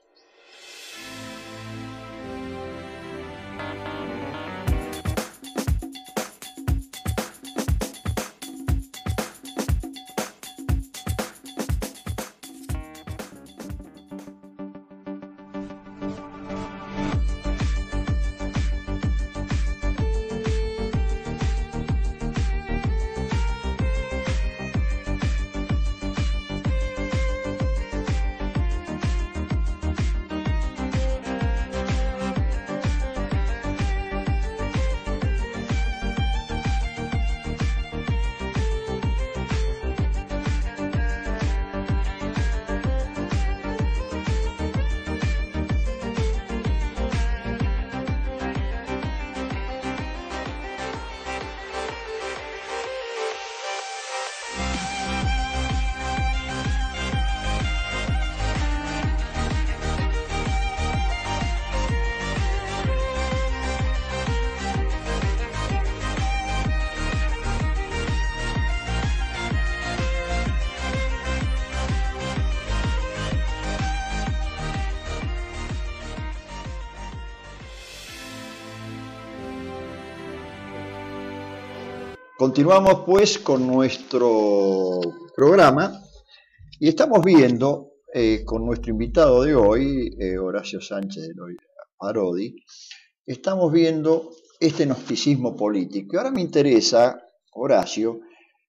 Continuamos pues con nuestro programa y estamos viendo eh, con nuestro invitado de hoy, eh, Horacio Sánchez de Parodi, estamos viendo este gnosticismo político. Y ahora me interesa, Horacio,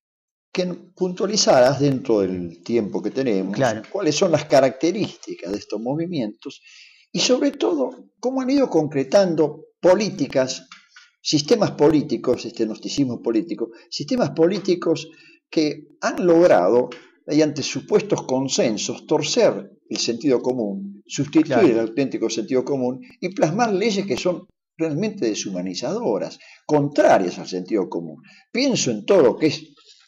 que puntualizaras dentro del tiempo que tenemos, claro, cuáles son las características de estos movimientos y sobre todo cómo han ido concretando políticas, sistemas políticos, este gnosticismo político, sistemas políticos que han logrado, mediante supuestos consensos, torcer el sentido común, sustituir claro. el auténtico sentido común y plasmar leyes que son realmente deshumanizadoras, contrarias al sentido común. Pienso en todo lo que es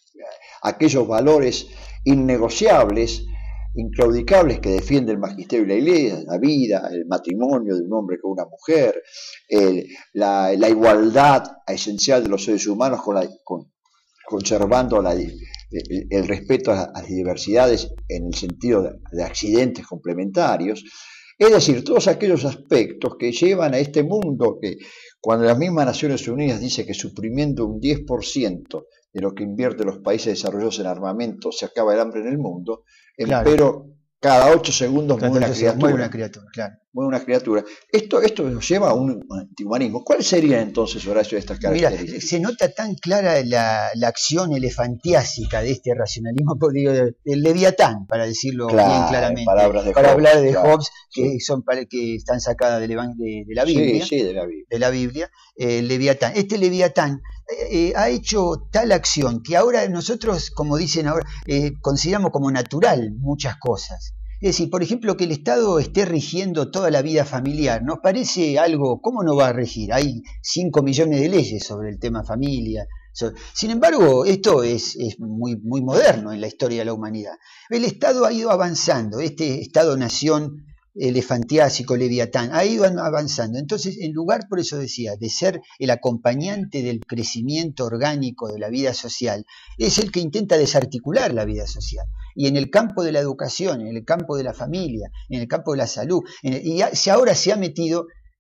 aquellos valores innegociables, inclaudicables que defiende el magisterio y la iglesia, la vida, el matrimonio de un hombre con una mujer, el, la, la igualdad esencial de los seres humanos con la, con, conservando la, el, el respeto a las diversidades en el sentido de, de accidentes complementarios. Es decir, todos aquellos aspectos que llevan a este mundo que cuando las mismas Naciones Unidas dice que suprimiendo un diez por ciento de lo que invierten los países desarrollados en armamento se acaba el hambre en el mundo, claro. pero cada ocho segundos muere una criatura. Muere una criatura, claro. Muere una criatura. Esto, esto nos lleva a un antihumanismo. ¿Cuáles serían entonces, Horacio, estas características? Mira, se nota tan clara la, la acción elefantiásica de este racionalismo, digo, del Leviatán, para decirlo claro, bien claramente, palabras de para Hobbes, hablar de claro, Hobbes, que, sí. son, que están sacadas de, de, de la Biblia. Sí, sí, de la Biblia. De la Biblia, eh, Leviatán. Este Leviatán eh, ha hecho tal acción que ahora nosotros, como dicen ahora, eh, consideramos como natural muchas cosas. Es decir, por ejemplo, que el Estado esté rigiendo toda la vida familiar, nos parece algo, ¿cómo no va a regir? Hay cinco millones de leyes sobre el tema familia. Sin embargo, esto es, es muy, muy moderno en la historia de la humanidad. El Estado ha ido avanzando, este Estado-nación elefantiásico, Leviatán, ha ido avanzando. Entonces, en lugar, por eso decía, de ser el acompañante del crecimiento orgánico de la vida social, es el que intenta desarticular la vida social. Y en el campo de la educación, en el campo de la familia, en el campo de la salud, en el, y ya, ahora se ha metido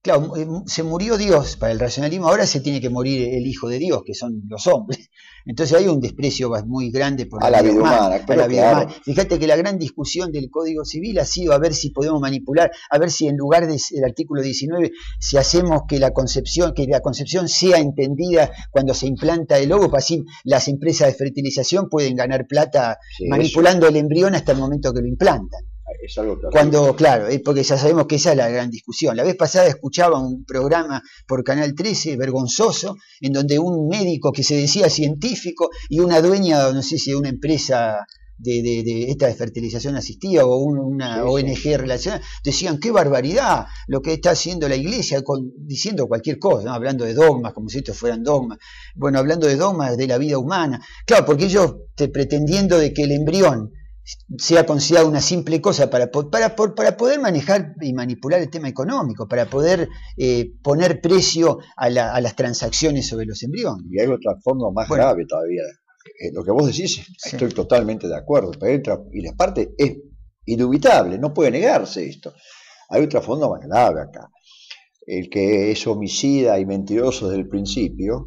Claro, se murió Dios para el racionalismo, ahora se tiene que morir el Hijo de Dios, que son los hombres. Entonces hay un desprecio muy grande por a la, la vida humana. humana a la vida claro. humana. Fíjate que la gran discusión del Código Civil ha sido a ver si podemos manipular, a ver si en lugar del artículo diecinueve, si hacemos que la concepción, que la concepción sea entendida cuando se implanta el óvulo, así las empresas de fertilización pueden ganar plata sí, manipulando eso. el embrión hasta el momento que lo implantan. Es algo terrible. Cuando, claro, porque ya sabemos que esa es la gran discusión. La vez pasada escuchaba un programa por Canal trece, vergonzoso, en donde un médico que se decía científico y una dueña, no sé si de una empresa de, de, de esta de fertilización asistida o un, una sí, O N G sí. relacionada, decían, qué barbaridad lo que está haciendo la iglesia, con, diciendo cualquier cosa, ¿no? Hablando de dogmas, como si estos fueran dogmas. Bueno, hablando de dogmas de la vida humana. Claro, porque ellos te, pretendiendo de que el embrión sea considerado una simple cosa para, para, para poder manejar y manipular el tema económico, para poder eh, poner precio a, la, a las transacciones sobre los embriones. Y hay otro trasfondo más bueno, grave todavía. Eh, lo que vos decís, sí. estoy totalmente de acuerdo, pero otro, y la parte es indubitable, no puede negarse esto. Hay un trasfondo más grave acá. El que es homicida y mentiroso desde el principio,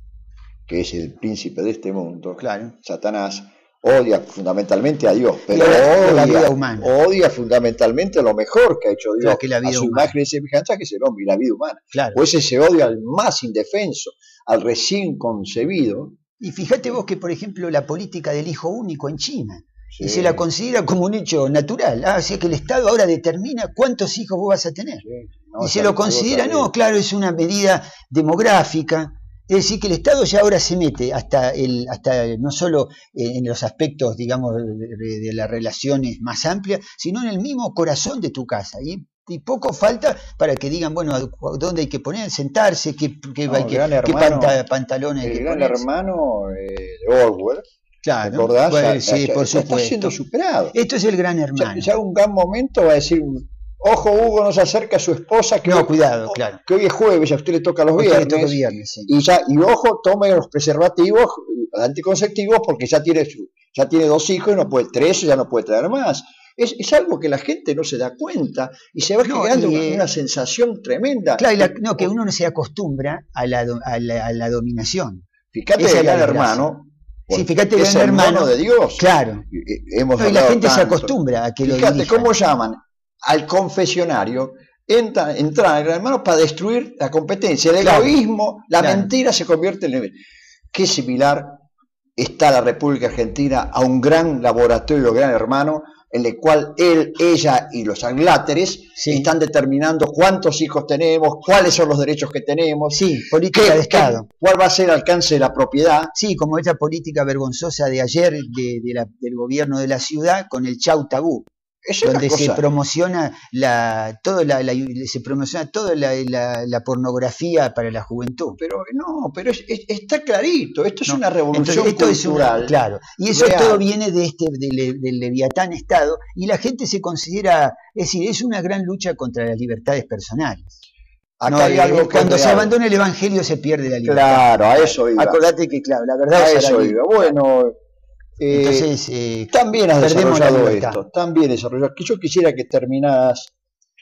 que es el príncipe de este mundo, claro. Satanás, odia fundamentalmente a Dios, pero la, odia, la vida humana. odia fundamentalmente lo mejor que ha hecho Dios, claro, que la vida a su humana. imagen y semejanza, que es el hombre y la vida humana. Claro. Pues ese odio al más indefenso, al recién concebido. Y fíjate vos que, por ejemplo, la política del hijo único en China, sí. y se la considera como un hecho natural. Ah, así que el Estado ahora determina cuántos hijos vos vas a tener. Sí. No, y se lo considera, no, claro, es una medida demográfica. Es decir, que el Estado ya ahora se mete hasta, el, hasta no solo en los aspectos, digamos, de, de las relaciones más amplias, sino en el mismo corazón de tu casa. Y, y poco falta para que digan, bueno, dónde hay que poner, sentarse, qué, qué, no, hay que, hermano, qué panta, pantalones hay que poner. El gran hermano eh, de Orwell, claro, ¿recordás? Bueno, ya, sí, ya, por ya supuesto. está siendo superado. Esto es el gran hermano. Ya, ya un gran momento va a decir... Ojo, Hugo, no se acerca a su esposa. Que no, hoy, cuidado, claro. Que hoy es jueves, ya a usted le toca los usted viernes. Le toca viernes sí. Y ya, y ojo, tome los preservativos anticonceptivos porque ya tiene su, ya tiene dos hijos y no puede, tres ya no puede traer más. Es, es algo que la gente no se da cuenta y se va no, generando y, una, una sensación tremenda. Claro, y la, no, que uno no se acostumbra a la, a la, a la dominación. Fíjate el gran hermano. Sí, fíjate el gran hermano de Dios. Claro. Hemos no, y la gente tanto. se acostumbra a que fíjate, lo dirijan. ¿cómo llaman al confesionario? Entra, entra el gran hermano para destruir la competencia. El claro, egoísmo, la claro. mentira se convierte en... El... Qué similar está la República Argentina a un gran laboratorio, gran hermano, en el cual él, ella y los angláteres sí. están determinando cuántos hijos tenemos, cuáles son los derechos que tenemos. Sí, política qué, de Estado. Qué, cuál va a ser el alcance de la propiedad. Sí, como esa política vergonzosa de ayer de, de la, del gobierno de la ciudad con el chau tabú. Eso donde es se promociona la, todo la, la, se promociona toda la, la, la pornografía para la juventud. Pero no, pero es, es, está clarito, esto es no. una revolución Entonces, esto cultural. Es una, claro, y eso real. todo viene de este del, del Leviatán Estado, y la gente se considera, es decir, es una gran lucha contra las libertades personales. Acá no, hay algo que cuando se abandona el evangelio se pierde la libertad. Claro, a eso iba. Acordate que, claro, la verdad a eso iba. Bueno. Eh, Entonces, eh, también has desarrollado esto, también desarrollado. Yo quisiera que terminaras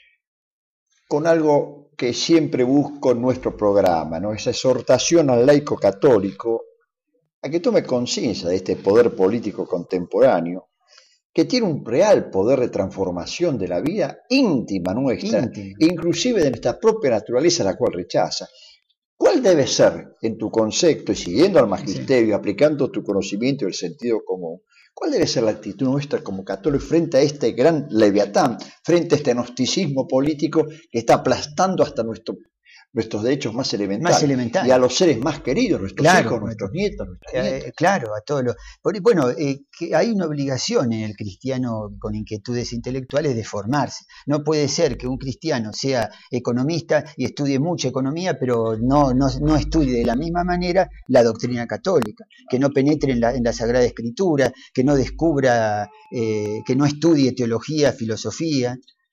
con algo que siempre busco en nuestro programa, ¿no? Esa exhortación al laico católico a que tome conciencia de este poder político contemporáneo que tiene un real poder de transformación de la vida íntima nuestra, íntima. inclusive de nuestra propia naturaleza, la cual rechaza. ¿Cuál debe ser, en tu concepto, y siguiendo al magisterio, sí. aplicando tu conocimiento y el sentido común, cuál debe ser la actitud nuestra como católicos frente a este gran leviatán, frente a este gnosticismo político que está aplastando hasta nuestro, nuestros derechos más elementales, más elemental. y a los seres más queridos, nuestros claro, hijos, nuestros nietos, nuestras eh, nietas? Claro, a todos los... Bueno, eh, que hay una obligación en el cristiano con inquietudes intelectuales de formarse. No puede ser que un cristiano sea economista y estudie mucha economía, pero no, no, no estudie de la misma manera la doctrina católica, que no penetre en la, en la Sagrada Escritura, que no descubra, eh, que no estudie teología, filosofía.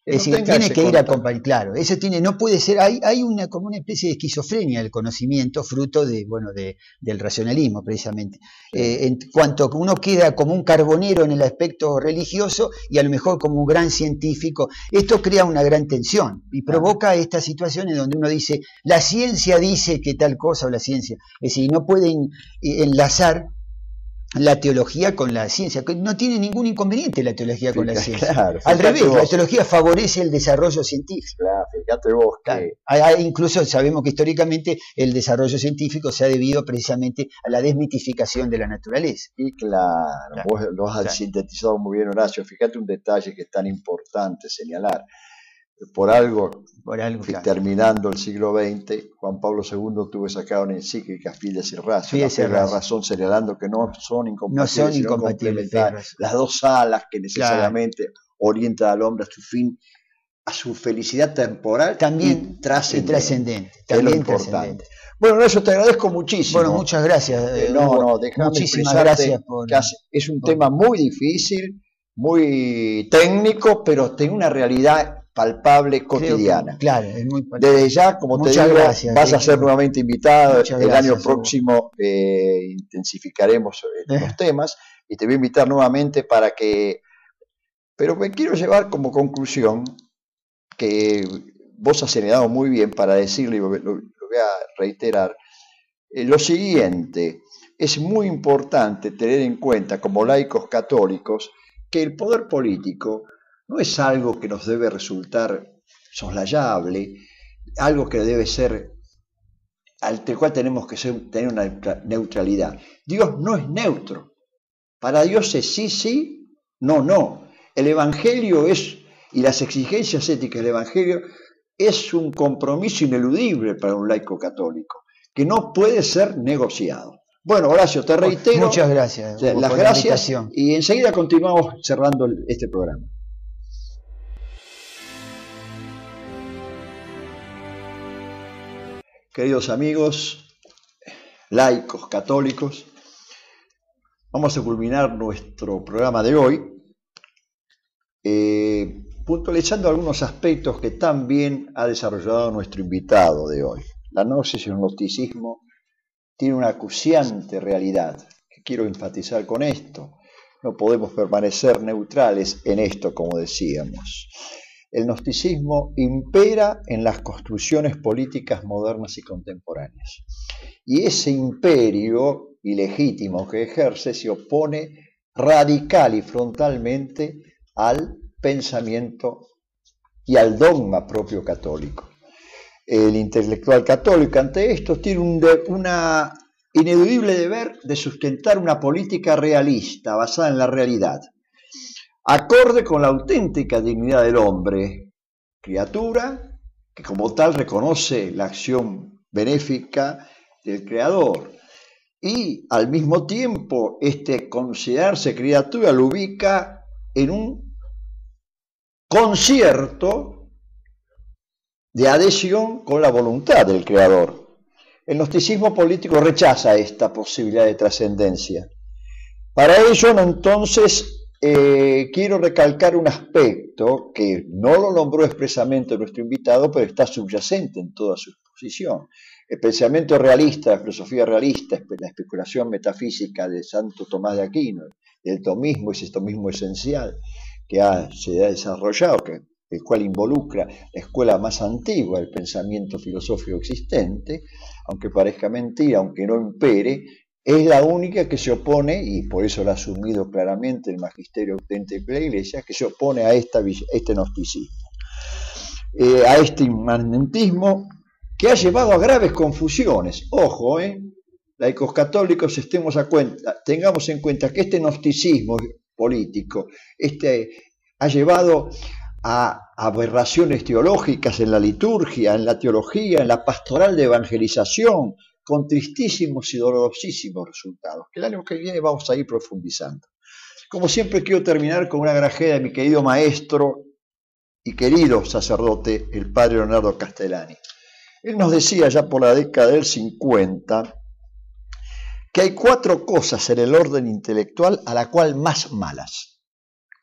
Que Es no decir, tenga tiene ese que ir contacto. acompañado, claro, eso tiene, no puede ser, hay, hay una como una especie de esquizofrenia del conocimiento, fruto de, bueno, de, del racionalismo precisamente. Sí. Eh, en cuanto que uno queda como un carbonero en el aspecto religioso y a lo mejor como un gran científico, esto crea una gran tensión y provoca estas situaciones donde uno dice, la ciencia dice que tal cosa o la ciencia, es decir, no pueden eh, enlazar la teología con la ciencia, que no tiene ningún inconveniente la teología con la ciencia. Claro, Al revés, vos. la teología favorece el desarrollo científico. Claro, fíjate vos que... Claro. Hay, hay, incluso sabemos que históricamente el desarrollo científico se ha debido precisamente a la desmitificación de la naturaleza. Y claro, Claro, vos lo has claro. sintetizado muy bien, Horacio. Fíjate un detalle que es tan importante señalar. Por algo, Por algo, claro. terminando el siglo veinte, Juan Pablo segundo tuvo sacado una encíclica Fides y Ratio, Fides y la Ratio. razón, señalando que no son incompatibles, No son sino incompatibles, complementarias. Las dos alas que necesariamente Claro. orientan al hombre a su fin, a su felicidad temporal También y trascendente. y trascendente, Es lo también importante. trascendente. Bueno, Horacio, te agradezco muchísimo. Bueno, muchas gracias. Eh, eh, no, Hugo. no, déjame Muchísimas expresarte gracias por... que hace- es un por- tema muy difícil, muy técnico, pero tiene una realidad palpable, creo que- cotidiana. claro, es muy... Desde ya, como te Muchas digo, gracias, vas a Ricky. ser nuevamente invitado. Muchas El gracias, año Hugo. próximo eh, intensificaremos eh, Eh. los temas y te voy a invitar nuevamente para que... Pero me quiero llevar como conclusión que vos has señalado muy bien para decirle, y lo, lo- lo voy a reiterar, eh, lo siguiente: es muy importante tener en cuenta como laicos católicos que el poder político no es algo que nos debe resultar soslayable, algo que debe ser, ante el cual tenemos que ser, tener una neutra- neutralidad. Dios no es neutro. Para Dios es sí, sí, no, no. El Evangelio es, y las exigencias éticas del Evangelio, es un compromiso ineludible para un laico católico, que no puede ser negociado. Bueno, Horacio, te reitero Muchas gracias, Hugo, las por la gracias invitación. y enseguida continuamos cerrando el- este programa. Queridos amigos, laicos católicos, vamos a culminar nuestro programa de hoy eh, puntualizando algunos aspectos que tan bien ha desarrollado nuestro invitado de hoy. La gnosis y el gnosticismo tiene una acuciante realidad que quiero enfatizar con esto. No podemos permanecer neutrales en esto, como decíamos. El gnosticismo impera en las construcciones políticas modernas y contemporáneas. Y ese imperio ilegítimo que ejerce se opone radical y frontalmente al pensamiento y al dogma propio católico. El intelectual católico ante esto tiene un de, una ineludible deber de sustentar una política realista basada en la realidad, acorde con la auténtica dignidad del hombre, criatura que como tal reconoce la acción benéfica del Creador y al mismo tiempo este considerarse criatura lo ubica en un concierto de adhesión con la voluntad del Creador. El gnosticismo político rechaza esta posibilidad de trascendencia. Para ello, entonces, eh, quiero recalcar un aspecto que no lo nombró expresamente nuestro invitado, pero está subyacente en toda su exposición. El pensamiento realista, la filosofía realista, la especulación metafísica de Santo Tomás de Aquino, el tomismo, ese tomismo esencial que ha, se ha desarrollado, que, el cual involucra la escuela más antigua del pensamiento filosófico existente, aunque parezca mentira, aunque no impere, es la única que se opone, y por eso lo ha asumido claramente el magisterio auténtico de la Iglesia, que se opone a esta, este gnosticismo, eh, a este inmanentismo que ha llevado a graves confusiones. Ojo, eh, laicos católicos, estemos a cuenta, tengamos en cuenta que este gnosticismo político este, ha llevado a aberraciones teológicas en la liturgia, en la teología, en la pastoral de evangelización, con tristísimos y dolorosísimos resultados, que el año que viene vamos a ir profundizando. Como siempre, quiero terminar con una grajedia de mi querido maestro y querido sacerdote, el padre Leonardo Castellani. Él nos decía ya por la década del cincuenta que hay cuatro cosas en el orden intelectual a la cual más malas.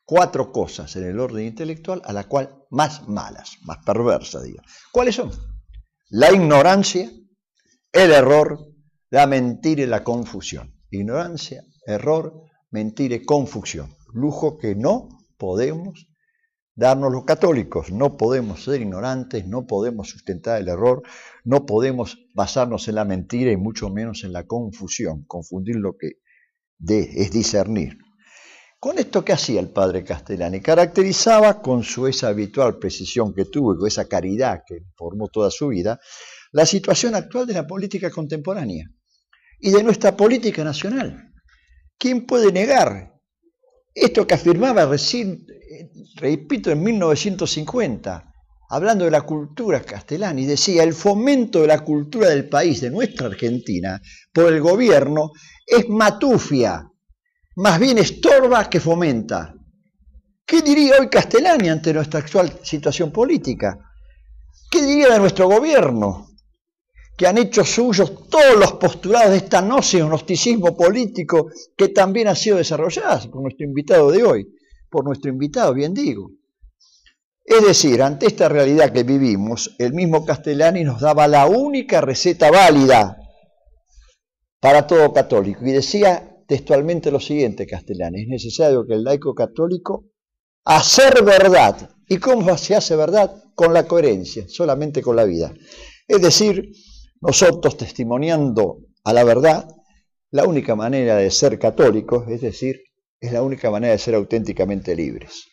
cuatro cosas en el orden intelectual a la cual más malas, más perversas, digo. ¿Cuáles son? La ignorancia, el error, la mentira y la confusión. Ignorancia, error, mentira y confusión. Lujo que no podemos darnos los católicos. No podemos ser ignorantes, no podemos sustentar el error, no podemos basarnos en la mentira y mucho menos en la confusión. Confundir lo que de, es discernir. Con esto, ¿qué hacía el padre Castellani? Caracterizaba con su esa habitual precisión que tuvo y con esa caridad que formó toda su vida, la situación actual de la política contemporánea y de nuestra política nacional. ¿Quién puede negar esto que afirmaba recién, repito, en mil novecientos cincuenta, hablando de la cultura Castellani? Decía, el fomento de la cultura del país, de nuestra Argentina, por el gobierno, es matufia. Más bien estorba que fomenta. ¿Qué diría hoy Castellani ante nuestra actual situación política? ¿Qué diría de nuestro gobierno, que han hecho suyos todos los postulados de esta gnosis o gnosticismo político que también ha sido desarrollado por nuestro invitado de hoy? Por nuestro invitado, bien digo. Es decir, ante esta realidad que vivimos, el mismo Castellani nos daba la única receta válida para todo católico y decía textualmente lo siguiente, Castellani: es necesario que el laico católico hacer verdad. ¿Y cómo se hace verdad? Con la coherencia, solamente con la vida. Es decir, nosotros testimoniando a la verdad, la única manera de ser católicos, es decir, es la única manera de ser auténticamente libres.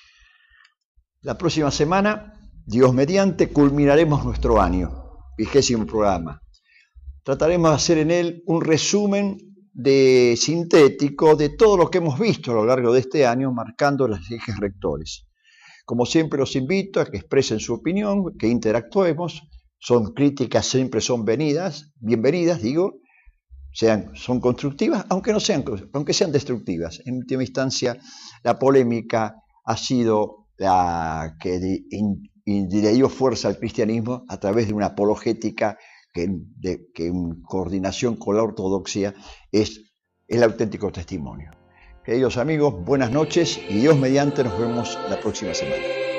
La próxima semana, Dios mediante, culminaremos nuestro año, vigésimo programa. Trataremos de hacer en él un resumen de sintético de todo lo que hemos visto a lo largo de este año, marcando los ejes rectores. Como siempre, los invito a que expresen su opinión, que interactuemos. Son críticas, siempre son venidas, bienvenidas, digo, sean, son constructivas, aunque no sean, aunque sean destructivas. En última instancia, la polémica ha sido la que le dio fuerza al cristianismo a través de una apologética que, de, que en coordinación con la ortodoxia es el auténtico testimonio. Queridos amigos, buenas noches y Dios mediante nos vemos la próxima semana.